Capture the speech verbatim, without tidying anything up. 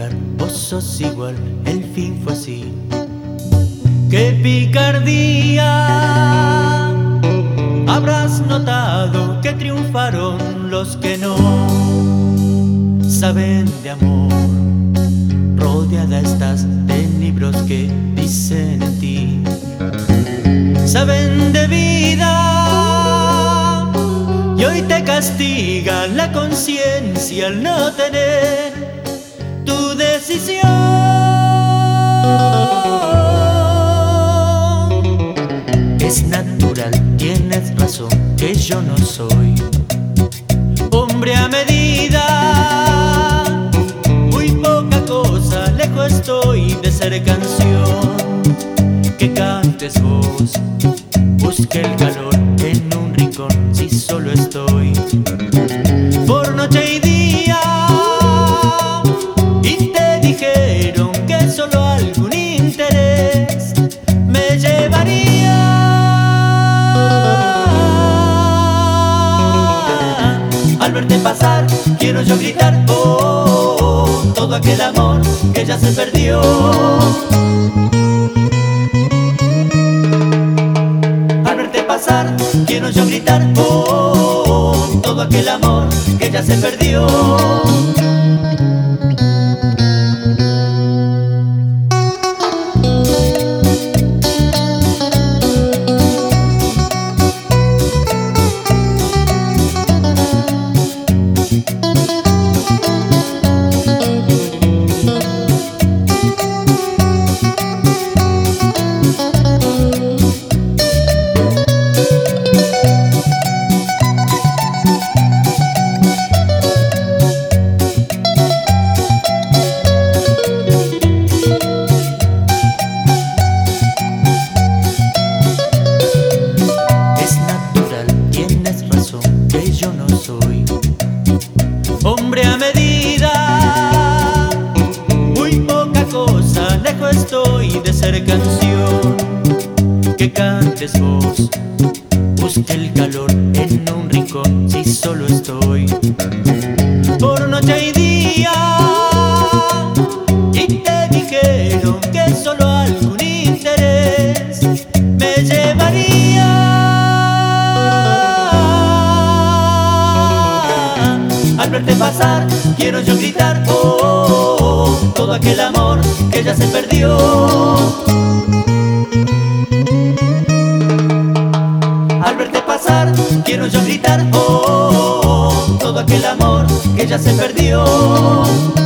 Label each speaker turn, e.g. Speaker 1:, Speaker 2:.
Speaker 1: jurar, vos sos igual, el fin fue así. ¡Qué picardía! Habrás notado que triunfaron los que no saben de amor. Rodeada estás de libros que dicen en ti, saben de vida, y hoy te castiga la conciencia al no tener tu decisión. Es natural, tienes razón, que yo no soy hombre a medida. Muy poca cosa, lejos estoy de ser canción que cantes vos. Busque el calor en un rincón si solo estoy por noche y día. Y te dijeron que solo algún interés me llevaría. Al verte pasar quiero yo gritar, oh, oh, oh, todo aquel amor que ya se perdió. Al verte pasar quiero yo gritar, oh, oh, oh, todo aquel amor que ya se perdió. Hombre a medida, muy poca cosa, lejos estoy de ser canción que cantes vos. Busque el calor en un rincón si solo estoy por noche y día. Y te dijeron que solo algún interés me llevaría. Al verte pasar quiero yo gritar, oh, oh, oh, todo aquel amor que ya se perdió. Al verte pasar quiero yo gritar, oh, oh, oh, todo aquel amor que ya se perdió.